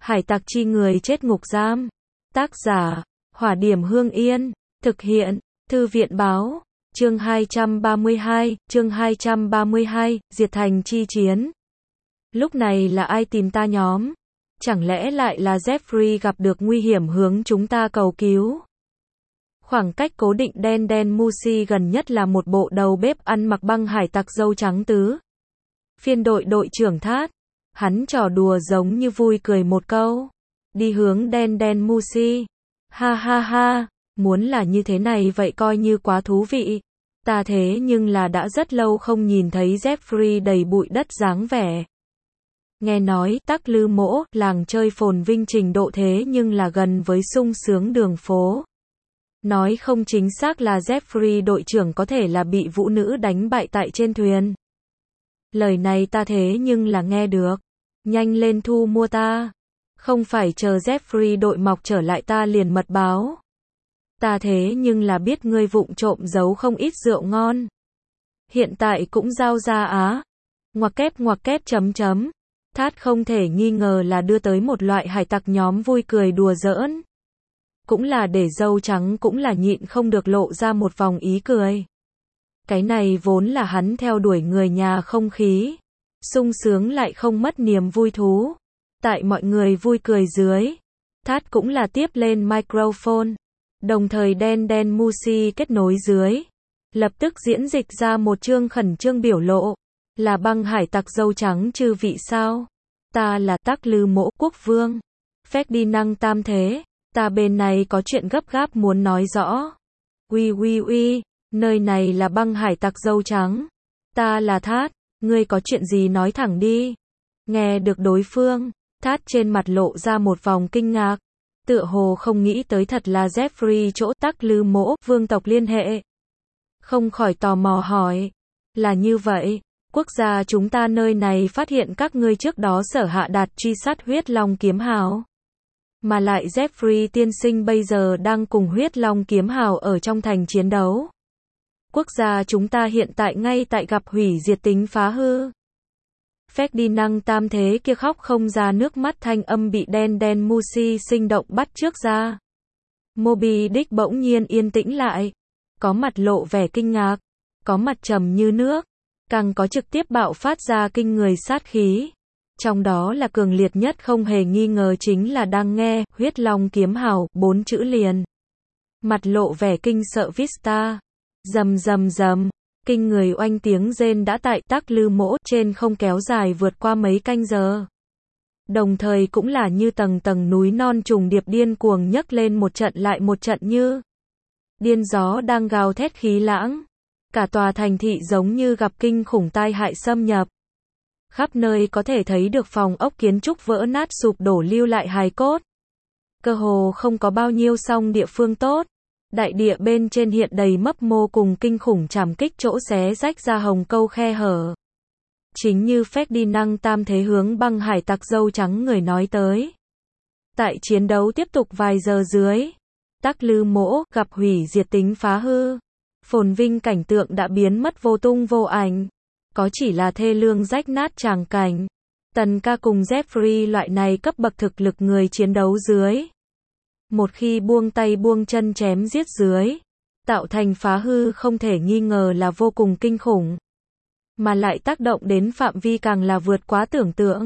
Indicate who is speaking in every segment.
Speaker 1: Hải tặc chi người chết ngục giam. Tác giả, Hỏa Điểm Hương Yên. Thực hiện, Thư viện Báo. Chương 232, Diệt Thành chi chiến. Lúc này là ai tìm ta nhóm? Chẳng lẽ lại là Jeffrey gặp được nguy hiểm hướng chúng ta cầu cứu? Khoảng cách cố định Den Musi gần nhất là một bộ đầu bếp ăn mặc băng hải tặc râu trắng tứ. Phiên đội trưởng Thát. Hắn trò đùa giống như vui cười một câu. Đi hướng Den Musi. Ha ha ha, muốn là như thế này vậy coi như quá thú vị. Ta thế nhưng là đã rất lâu không nhìn thấy Jeffrey đầy bụi đất dáng vẻ. Nghe nói Tắc Lư Mỗ, làng chơi phồn vinh trình độ thế nhưng là gần với sung sướng đường phố. Nói không chính xác là Jeffrey đội trưởng có thể là bị vũ nữ đánh bại tại trên thuyền. Lời này ta thế nhưng là nghe được. Nhanh lên thu mua ta. Không phải chờ Jeffrey đội mọc trở lại ta liền mật báo. Ta thế nhưng là biết ngươi vụng trộm giấu không ít rượu ngon. Hiện tại cũng giao ra á. Ngoặc kép chấm. Thát không thể nghi ngờ là đưa tới một loại hải tặc nhóm vui cười đùa giỡn. Cũng là để dâu trắng cũng là nhịn không được lộ ra một vòng ý cười. Cái này vốn là hắn theo đuổi người nhà không khí. Sung sướng lại không mất niềm vui thú. Tại mọi người vui cười dưới. Thát cũng là tiếp lên microphone. Đồng thời Den Musi kết nối dưới. Lập tức diễn dịch ra một chương khẩn trương biểu lộ. Là băng hải tặc dâu trắng chư vị sao? Ta là Tắc Lư Mỗ quốc vương. Ferdinand Tam Thế. Ta bên này có chuyện gấp gáp muốn nói rõ. Uy, nơi này là băng hải tặc dâu trắng. Ta là Thát, ngươi có chuyện gì nói thẳng đi. Nghe được đối phương, Thát trên mặt lộ ra một vòng kinh ngạc. Tựa hồ không nghĩ tới thật là Jeffrey chỗ Tắc Lư Mỗ, vương tộc liên hệ. Không khỏi tò mò hỏi. Là như vậy, quốc gia chúng ta nơi này phát hiện các ngươi trước đó sở hạ đạt truy sát huyết long kiếm hào. Mà lại Jeffrey tiên sinh bây giờ đang cùng huyết long kiếm hào ở trong thành chiến đấu. Quốc gia chúng ta hiện tại ngay tại gặp hủy diệt tính phá hư. Ferdinand Tam Thế kia khóc không ra nước mắt, thanh âm bị Den Musi sinh động bắt trước ra. Moby Dick bỗng nhiên yên tĩnh lại. Có mặt lộ vẻ kinh ngạc. Có mặt trầm như nước. Càng có trực tiếp bạo phát ra kinh người sát khí. Trong đó là cường liệt nhất không hề nghi ngờ chính là đang nghe huyết long kiếm hào 4 chữ liền. Mặt lộ vẻ kinh sợ Vista. Rầm. Kinh người oanh tiếng rên đã tại Tắc Lư Mỗ trên không kéo dài vượt qua mấy canh giờ. Đồng thời cũng là như tầng núi non trùng điệp điên cuồng nhấc lên một trận lại một trận như điên gió đang gào thét khí lãng. Cả tòa thành thị giống như gặp kinh khủng tai hại xâm nhập. Khắp nơi có thể thấy được phòng ốc kiến trúc vỡ nát sụp đổ lưu lại hài cốt. Cơ hồ không có bao nhiêu song địa phương tốt. Đại địa bên trên hiện đầy mấp mô cùng kinh khủng trảm kích chỗ xé rách ra hồng câu khe hở. Chính như Ferdinand Tam Thế hướng băng hải tặc dâu trắng người nói tới. Tại chiến đấu tiếp tục vài giờ dưới. Tắc Lư Mỗ gặp hủy diệt tính phá hư. Phồn vinh cảnh tượng đã biến mất vô tung vô ảnh. Có chỉ là thê lương rách nát tràng cảnh. Tần ca cùng Jeffrey loại này cấp bậc thực lực người chiến đấu dưới. Một khi buông tay buông chân chém giết dưới. Tạo thành phá hư không thể nghi ngờ là vô cùng kinh khủng. Mà lại tác động đến phạm vi càng là vượt quá tưởng tượng.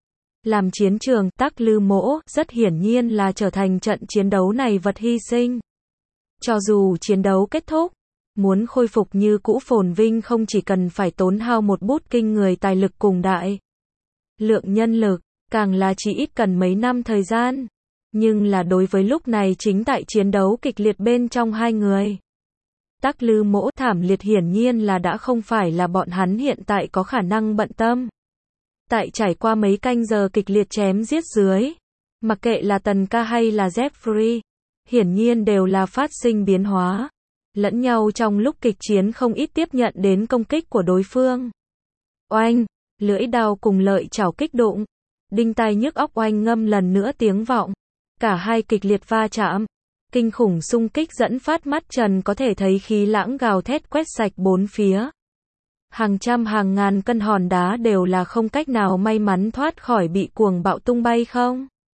Speaker 1: Làm chiến trường Tắc Lư Mỗ rất hiển nhiên là trở thành trận chiến đấu này vật hy sinh. Cho dù chiến đấu kết thúc. Muốn khôi phục như cũ phồn vinh không chỉ cần phải tốn hao một bút kinh người tài lực cùng đại lượng nhân lực, càng là chỉ ít cần mấy năm thời gian. Nhưng là đối với lúc này chính tại chiến đấu kịch liệt bên trong hai người. Tắc Lư Mỗ thảm liệt hiển nhiên là đã không phải là bọn hắn hiện tại có khả năng bận tâm. Tại trải qua mấy canh giờ kịch liệt chém giết dưới. Mặc kệ là Tần ca hay là Jeffrey. Hiển nhiên đều là phát sinh biến hóa. Lẫn nhau trong lúc kịch chiến không ít tiếp nhận đến công kích của đối phương. Oanh, lưỡi đao cùng lợi chảo kích đụng. Đinh tai nhức óc oanh ngâm lần nữa tiếng vọng. Cả hai kịch liệt va chạm. Kinh khủng xung kích dẫn phát mắt trần có thể thấy khí lãng gào thét quét sạch bốn phía. Hàng trăm hàng ngàn cân hòn đá đều là không cách nào may mắn thoát khỏi bị cuồng bạo tung bay không.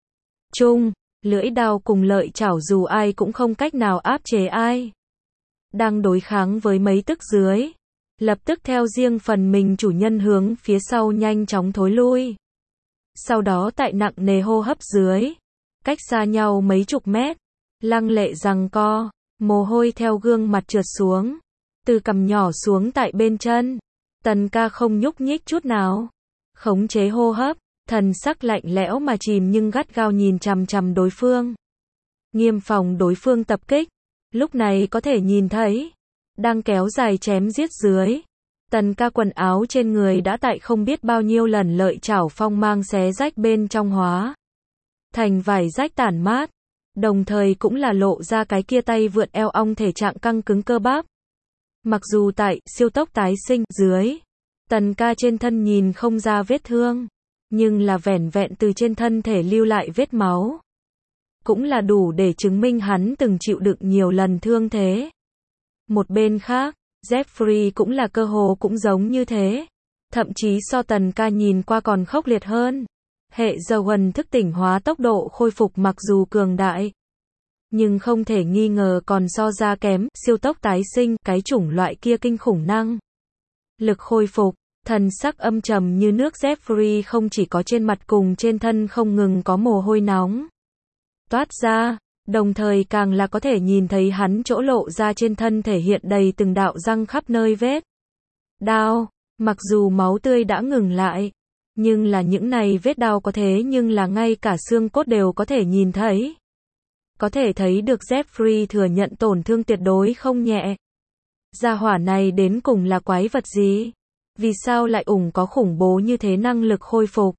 Speaker 1: chung, lưỡi đao cùng lợi chảo dù ai cũng không cách nào áp chế ai. Đang đối kháng với mấy tức dưới, lập tức theo riêng phần mình chủ nhân hướng phía sau nhanh chóng thối lui. Sau đó tại nặng nề hô hấp dưới, cách xa nhau mấy chục mét, lăng lệ giằng co, mồ hôi theo gương mặt trượt xuống, từ cằm nhỏ xuống tại bên chân. Tần ca không nhúc nhích chút nào, khống chế hô hấp, thần sắc lạnh lẽo mà chìm nhưng gắt gao nhìn chằm chằm đối phương. Nghiêm phòng đối phương tập kích, lúc này có thể nhìn thấy, đang kéo dài chém giết dưới. Tần ca quần áo trên người đã tại không biết bao nhiêu lần lợi chảo phong mang xé rách bên trong hóa thành vải rách tản mát, đồng thời cũng là lộ ra cái kia tay vượn eo ong thể trạng căng cứng cơ bắp. Mặc dù tại siêu tốc tái sinh dưới, Tần ca trên thân nhìn không ra vết thương, nhưng là vẻn vẹn từ trên thân thể lưu lại vết máu, cũng là đủ để chứng minh hắn từng chịu đựng nhiều lần thương thế. Một bên khác, Jeffrey cũng là cơ hồ cũng giống như thế, thậm chí so Tần ca nhìn qua còn khốc liệt hơn. Hệ Zoan thức tỉnh hóa tốc độ khôi phục mặc dù cường đại, nhưng không thể nghi ngờ còn so ra kém siêu tốc tái sinh, cái chủng loại kia kinh khủng năng lực khôi phục. Thần sắc âm trầm như nước, Jeffrey không chỉ có trên mặt cùng trên thân không ngừng có mồ hôi nóng toát ra, đồng thời càng là có thể nhìn thấy hắn chỗ lộ ra trên thân thể hiện đầy từng đạo răng khắp nơi vết đao. Mặc dù máu tươi đã ngừng lại, nhưng là những này vết đao có thế nhưng là ngay cả xương cốt đều có thể nhìn thấy. Có thể thấy được Jeffrey thừa nhận tổn thương tuyệt đối không nhẹ. Gia hỏa này đến cùng là quái vật gì? Vì sao lại có khủng bố như thế năng lực khôi phục?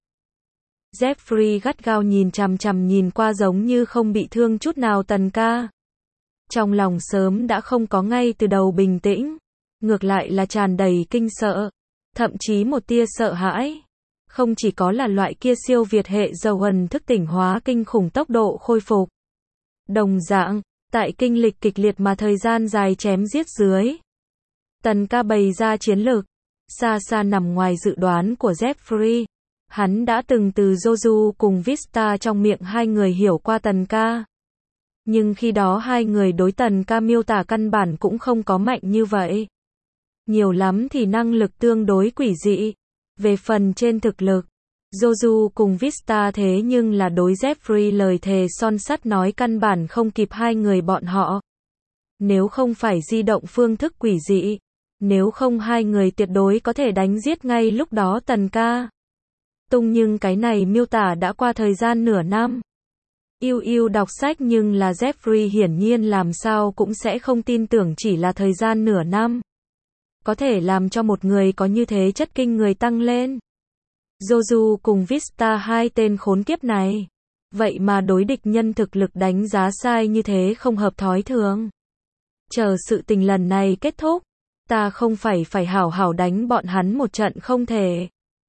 Speaker 1: Jeffrey gắt gao nhìn chằm chằm nhìn qua giống như không bị thương chút nào Tần ca. Trong lòng sớm đã không có ngay từ đầu bình tĩnh, ngược lại là tràn đầy kinh sợ, thậm chí một tia sợ hãi. Không chỉ có là loại kia siêu việt hệ Zoan thức tỉnh hóa kinh khủng tốc độ khôi phục. Đồng dạng, tại kinh lịch kịch liệt mà thời gian dài chém giết dưới, Tần ca bày ra chiến lược xa xa nằm ngoài dự đoán của Jeffrey. Hắn đã từng từ Joju cùng Vista trong miệng hai người hiểu qua Tần ca. Nhưng khi đó hai người đối Tần ca miêu tả căn bản cũng không có mạnh như vậy. Nhiều lắm thì năng lực tương đối quỷ dị. Về phần trên thực lực, Joju cùng Vista thế nhưng là đối Jeffrey lời thề son sắt nói căn bản không kịp hai người bọn họ. Nếu không phải di động phương thức quỷ dị, nếu không hai người tuyệt đối có thể đánh giết ngay lúc đó Tần ca. Nhưng cái này miêu tả đã qua thời gian nửa năm. Yêu đọc sách nhưng là Jeffrey hiển nhiên làm sao cũng sẽ không tin tưởng chỉ là thời gian nửa năm có thể làm cho một người có như thế chất kinh người tăng lên. Joju cùng Vista hai tên khốn kiếp này, vậy mà đối địch nhân thực lực đánh giá sai như thế không hợp thói thường. Chờ sự tình lần này kết thúc, ta không phải hảo hảo đánh bọn hắn một trận không thể.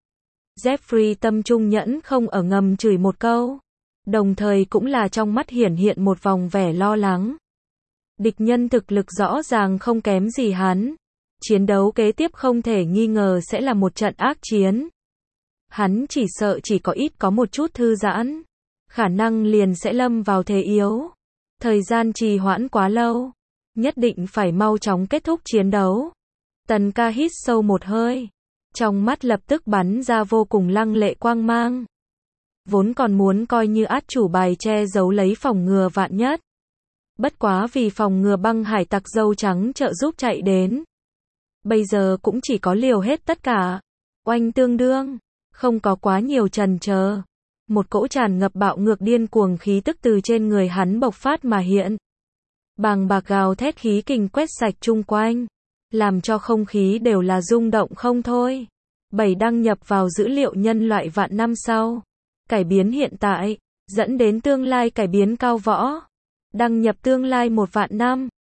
Speaker 1: Jeffrey tâm trung nhẫn không ở ngầm chửi một câu, đồng thời cũng là trong mắt hiện một vòng vẻ lo lắng. Địch nhân thực lực rõ ràng không kém gì hắn. Chiến đấu kế tiếp không thể nghi ngờ sẽ là một trận ác chiến. Hắn chỉ sợ chỉ có một chút thư giãn, khả năng liền sẽ lâm vào thế yếu. Thời gian trì hoãn quá lâu, nhất định phải mau chóng kết thúc chiến đấu. Tần ca hít sâu một hơi, trong mắt lập tức bắn ra vô cùng lăng lệ quang mang. Vốn còn muốn coi như át chủ bài che giấu lấy phòng ngừa vạn nhất. Bất quá vì phòng ngừa băng hải tặc dâu trắng trợ giúp chạy đến. Bây giờ cũng chỉ có liều hết tất cả. Oanh tương đương, không có quá nhiều chần chờ. Một cỗ tràn ngập bạo ngược điên cuồng khí tức từ trên người hắn bộc phát mà hiện. Bàng bạc gào thét khí kình quét sạch chung quanh, làm cho không khí đều là rung động không thôi. 7 đăng nhập vào dữ liệu nhân loại vạn năm sau. Cải biến hiện tại, dẫn đến tương lai cải biến cao võ. Đăng nhập tương lai 1 vạn năm.